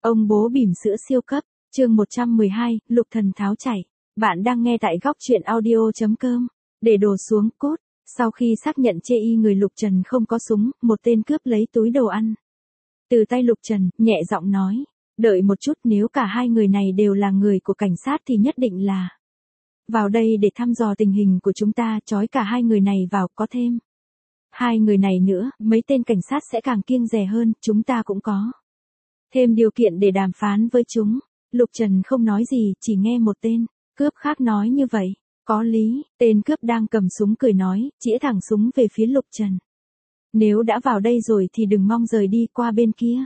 Ông bố bỉm sữa siêu cấp, chương 112, Lục Thần tháo chạy. Bạn đang nghe tại góc truyện audio.com. Để đồ xuống cốt, sau khi xác nhận chê y người Lục Trần không có súng, một tên cướp lấy túi đồ ăn từ tay Lục Trần, nhẹ giọng nói, đợi một chút, nếu cả hai người này đều là người của cảnh sát thì nhất định là vào đây để thăm dò tình hình của chúng ta, trói cả hai người này vào, có thêm hai người này nữa, mấy tên cảnh sát sẽ càng kiêng dè hơn, chúng ta cũng có thêm điều kiện để đàm phán với chúng. Lục Trần không nói gì, chỉ nghe một tên cướp khác nói như vậy. Có lý, tên cướp đang cầm súng cười nói, chĩa thẳng súng về phía Lục Trần. Nếu đã vào đây rồi thì đừng mong rời đi qua bên kia.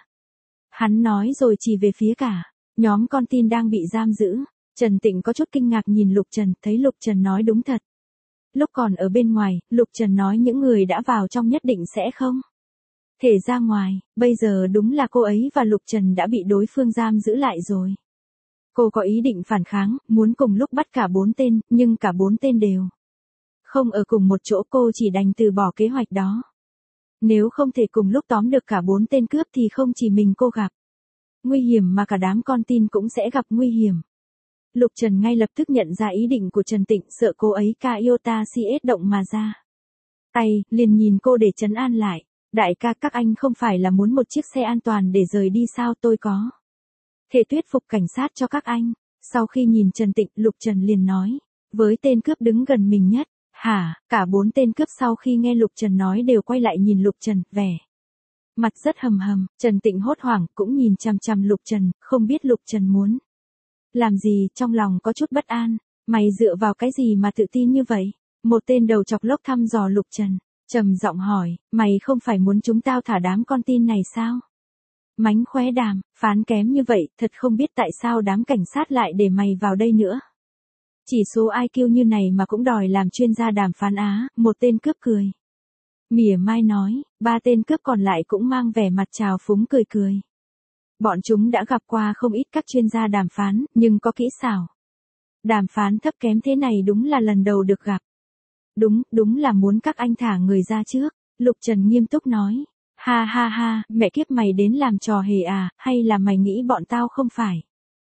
Hắn nói rồi chỉ về phía cả nhóm con tin đang bị giam giữ. Trần Tịnh có chút kinh ngạc nhìn Lục Trần, thấy Lục Trần nói đúng thật. Lúc còn ở bên ngoài, Lục Trần nói những người đã vào trong nhất định sẽ không thể ra ngoài, bây giờ đúng là cô ấy và Lục Trần đã bị đối phương giam giữ lại rồi. Cô có ý định phản kháng, muốn cùng lúc bắt cả 4 tên, nhưng cả 4 tên đều không ở cùng một chỗ, cô chỉ đành từ bỏ kế hoạch đó. Nếu không thể cùng lúc tóm được cả 4 tên cướp thì không chỉ mình cô gặp nguy hiểm mà cả đám con tin cũng sẽ gặp nguy hiểm. Lục Trần ngay lập tức nhận ra ý định của Trần Tịnh, sợ cô ấy ca iota CS động mà ra tay, liền nhìn cô để trấn an lại. Đại ca, các anh không phải là muốn một chiếc xe an toàn để rời đi sao, tôi có thể thuyết phục cảnh sát cho các anh. Sau khi nhìn Trần Tịnh, Lục Trần liền nói với tên cướp đứng gần mình nhất. Hả? Cả 4 tên cướp sau khi nghe Lục Trần nói đều quay lại nhìn Lục Trần, vẻ mặt rất hầm hầm. Trần Tịnh hốt hoảng, cũng nhìn chằm chằm Lục Trần, không biết Lục Trần muốn làm gì, trong lòng có chút bất an. Mày dựa vào cái gì mà tự tin như vậy? Một tên đầu chọc lốc thăm dò Lục Trần, trầm giọng hỏi, mày không phải muốn chúng tao thả đám con tin này sao? Mánh khóe đàm, phán kém như vậy, thật không biết tại sao đám cảnh sát lại để mày vào đây nữa. Chỉ số IQ như này mà cũng đòi làm chuyên gia đàm phán á, một tên cướp cười mỉa mai nói, 3 tên cướp còn lại cũng mang vẻ mặt trào phúng cười cười. Bọn chúng đã gặp qua không ít các chuyên gia đàm phán, nhưng có kỹ xảo đàm phán thấp kém thế này đúng là lần đầu được gặp. Đúng là muốn các anh thả người ra trước. Lục Trần nghiêm túc nói. Ha ha ha, mẹ kiếp, mày đến làm trò hề à, hay là mày nghĩ bọn tao không phải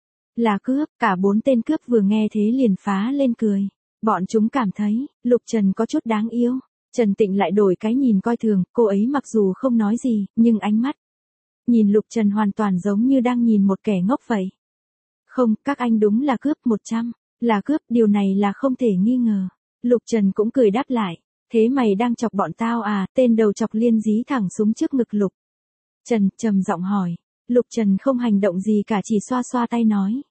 là cướp? Cả 4 tên cướp vừa nghe thế liền phá lên cười. Bọn chúng cảm thấy Lục Trần có chút đáng yêu. Trần Tịnh lại đổi cái nhìn coi thường, cô ấy mặc dù không nói gì, nhưng ánh mắt nhìn Lục Trần hoàn toàn giống như đang nhìn một kẻ ngốc vậy. Không, các anh đúng là cướp, 100 là cướp, điều này là không thể nghi ngờ. Lục Trần cũng cười đáp lại. Thế mày đang chọc bọn tao à? Tên đầu chọc liên dí thẳng súng trước ngực Lục Trần, trầm giọng hỏi. Lục Trần không hành động gì cả, chỉ xoa xoa tay nói.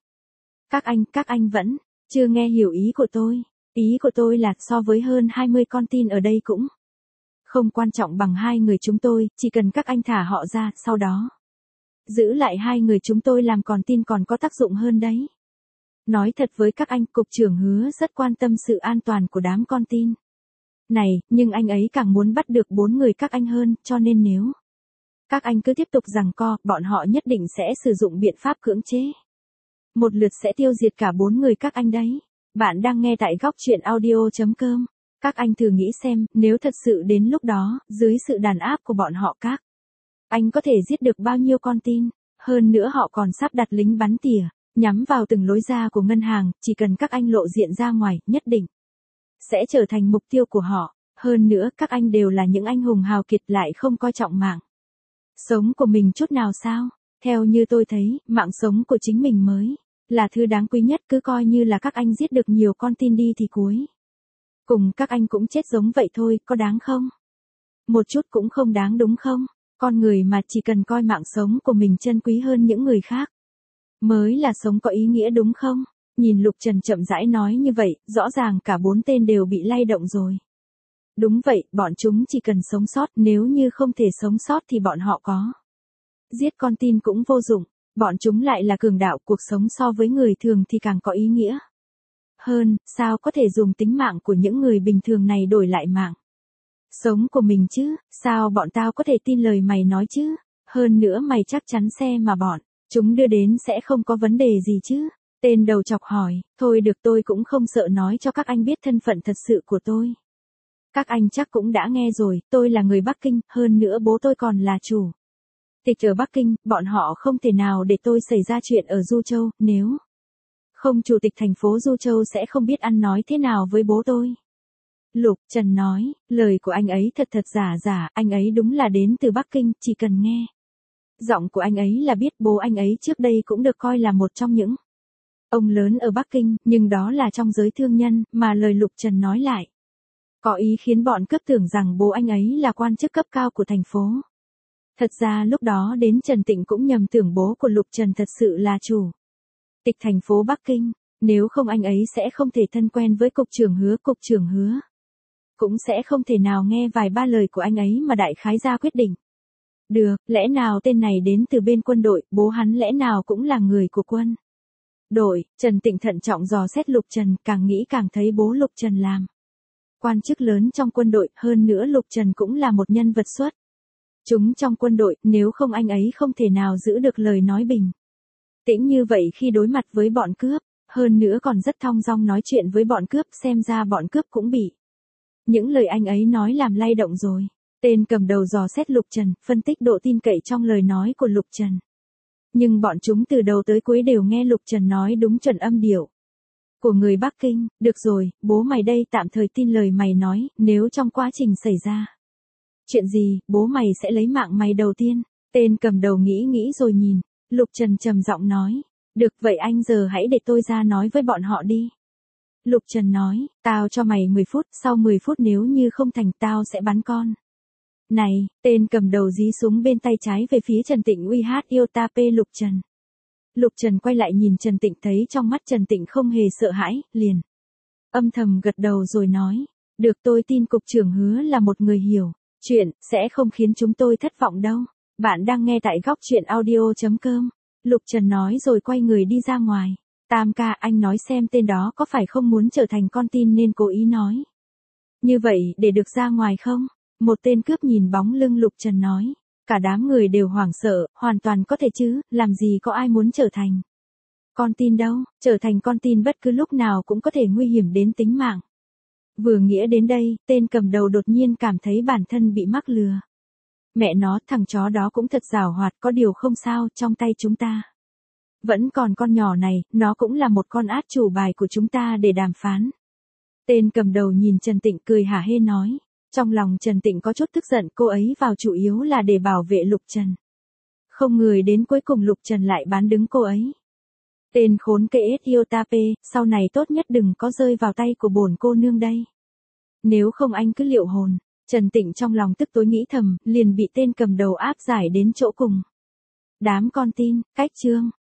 Các anh vẫn chưa nghe hiểu ý của tôi. Ý của tôi là so với hơn 20 con tin ở đây cũng không quan trọng bằng 2 người chúng tôi, chỉ cần các anh thả họ ra, sau đó giữ lại 2 người chúng tôi làm con tin còn có tác dụng hơn đấy. Nói thật với các anh, cục trưởng Hứa rất quan tâm sự an toàn của đám con tin này, nhưng anh ấy càng muốn bắt được 4 người các anh hơn, cho nên nếu các anh cứ tiếp tục giằng co, bọn họ nhất định sẽ sử dụng biện pháp cưỡng chế. Một lượt sẽ tiêu diệt cả 4 người các anh đấy. Bạn đang nghe tại góc truyện audio.com. Các anh thử nghĩ xem, nếu thật sự đến lúc đó, dưới sự đàn áp của bọn họ, các anh có thể giết được bao nhiêu con tin? Hơn nữa họ còn sắp đặt lính bắn tỉa nhắm vào từng lối ra của ngân hàng, chỉ cần các anh lộ diện ra ngoài, nhất định sẽ trở thành mục tiêu của họ. Hơn nữa, các anh đều là những anh hùng hào kiệt, lại không coi trọng mạng sống của mình chút nào sao? Theo như tôi thấy, mạng sống của chính mình mới là thứ đáng quý nhất, cứ coi như là các anh giết được nhiều con tin đi thì cuối cùng các anh cũng chết giống vậy thôi, có đáng không? Một chút cũng không đáng đúng không? Con người mà, chỉ cần coi mạng sống của mình trân quý hơn những người khác mới là sống có ý nghĩa đúng không? Nhìn Lục Trần chậm rãi nói như vậy, rõ ràng cả 4 tên đều bị lay động rồi. Đúng vậy, bọn chúng chỉ cần sống sót, nếu như không thể sống sót thì bọn họ có giết con tin cũng vô dụng. Bọn chúng lại là cường đạo, cuộc sống so với người thường thì càng có ý nghĩa hơn, sao có thể dùng tính mạng của những người bình thường này đổi lại mạng sống của mình chứ? Sao bọn tao có thể tin lời mày nói chứ? Hơn nữa mày chắc chắn xe mà bọn chúng đưa đến sẽ không có vấn đề gì chứ? Tên đầu chọc hỏi. Thôi được, tôi cũng không sợ nói cho các anh biết thân phận thật sự của tôi. Các anh chắc cũng đã nghe rồi, tôi là người Bắc Kinh, hơn nữa bố tôi còn là chủ Tịch ở Bắc Kinh, bọn họ không thể nào để tôi xảy ra chuyện ở Du Châu, nếu không chủ tịch thành phố Du Châu sẽ không biết ăn nói thế nào với bố tôi. Lục Trần nói, lời của anh ấy thật giả, anh ấy đúng là đến từ Bắc Kinh, chỉ cần nghe. Giọng của anh ấy là biết bố anh ấy trước đây cũng được coi là một trong những ông lớn ở Bắc Kinh, nhưng đó là trong giới thương nhân, mà lời Lục Trần nói lại có ý khiến bọn cướp tưởng rằng bố anh ấy là quan chức cấp cao của thành phố. Thật ra lúc đó đến Trần Tịnh cũng nhầm tưởng bố của Lục Trần thật sự là chủ tịch thành phố Bắc Kinh, nếu không anh ấy sẽ không thể thân quen với cục trưởng Hứa. Cũng sẽ không thể nào nghe vài ba lời của anh ấy mà đại khái ra quyết định. Được, lẽ nào tên này đến từ bên quân đội, bố hắn lẽ nào cũng là người của quân đội. Trần Tịnh thận trọng dò xét Lục Trần, càng nghĩ càng thấy bố Lục Trần làm quan chức lớn trong quân đội, hơn nữa Lục Trần cũng là một nhân vật xuất chúng trong quân đội, nếu không anh ấy không thể nào giữ được lời nói bình tĩnh như vậy khi đối mặt với bọn cướp, hơn nữa còn rất thong dong nói chuyện với bọn cướp, xem ra bọn cướp cũng bị những lời anh ấy nói làm lay động rồi. Tên cầm đầu dò xét Lục Trần, phân tích độ tin cậy trong lời nói của Lục Trần. Nhưng bọn chúng từ đầu tới cuối đều nghe Lục Trần nói đúng chuẩn âm điệu của người Bắc Kinh. Được rồi, bố mày đây tạm thời tin lời mày nói, nếu trong quá trình xảy ra chuyện gì, bố mày sẽ lấy mạng mày đầu tiên. Tên cầm đầu nghĩ rồi nhìn Lục Trần trầm giọng nói, được vậy anh giờ hãy để tôi ra nói với bọn họ đi. Lục Trần nói, tao cho mày 10 phút, sau 10 phút nếu như không thành tao sẽ bắn con. Này, tên cầm đầu dí súng bên tay trái về phía Trần Tịnh uy hát yêu ta p Lục Trần. Lục Trần quay lại nhìn Trần Tịnh thấy trong mắt Trần Tịnh không hề sợ hãi, liền âm thầm gật đầu rồi nói, được tôi tin cục trưởng Hứa là một người hiểu chuyện, sẽ không khiến chúng tôi thất vọng đâu. Bạn đang nghe tại góc truyện audio.com. Lục Trần nói rồi quay người đi ra ngoài. Tam ca, anh nói xem tên đó có phải không muốn trở thành con tin nên cố ý nói như vậy để được ra ngoài không? Một tên cướp nhìn bóng lưng Lục Trần nói. Cả đám người đều hoảng sợ, hoàn toàn có thể chứ, làm gì có ai muốn trở thành con tin đâu, trở thành con tin bất cứ lúc nào cũng có thể nguy hiểm đến tính mạng. Vừa nghĩa đến đây, tên cầm đầu đột nhiên cảm thấy bản thân bị mắc lừa. Mẹ nó, thằng chó đó cũng thật giàu hoạt, có điều không sao, trong tay chúng ta vẫn còn con nhỏ này, nó cũng là một con át chủ bài của chúng ta để đàm phán. Tên cầm đầu nhìn Trần Tịnh cười hả hê nói. Trong lòng Trần Tịnh có chút tức giận, cô ấy vào chủ yếu là để bảo vệ Lục Trần. Không ngờ đến cuối cùng Lục Trần lại bán đứng cô ấy. Tên khốn kệ yêu ta p, sau này tốt nhất đừng có rơi vào tay của bổn cô nương đây. Nếu không anh cứ liệu hồn. Trần Tịnh trong lòng tức tối nghĩ thầm, liền bị tên cầm đầu áp giải đến chỗ cùng. Đám con tin, cách chương.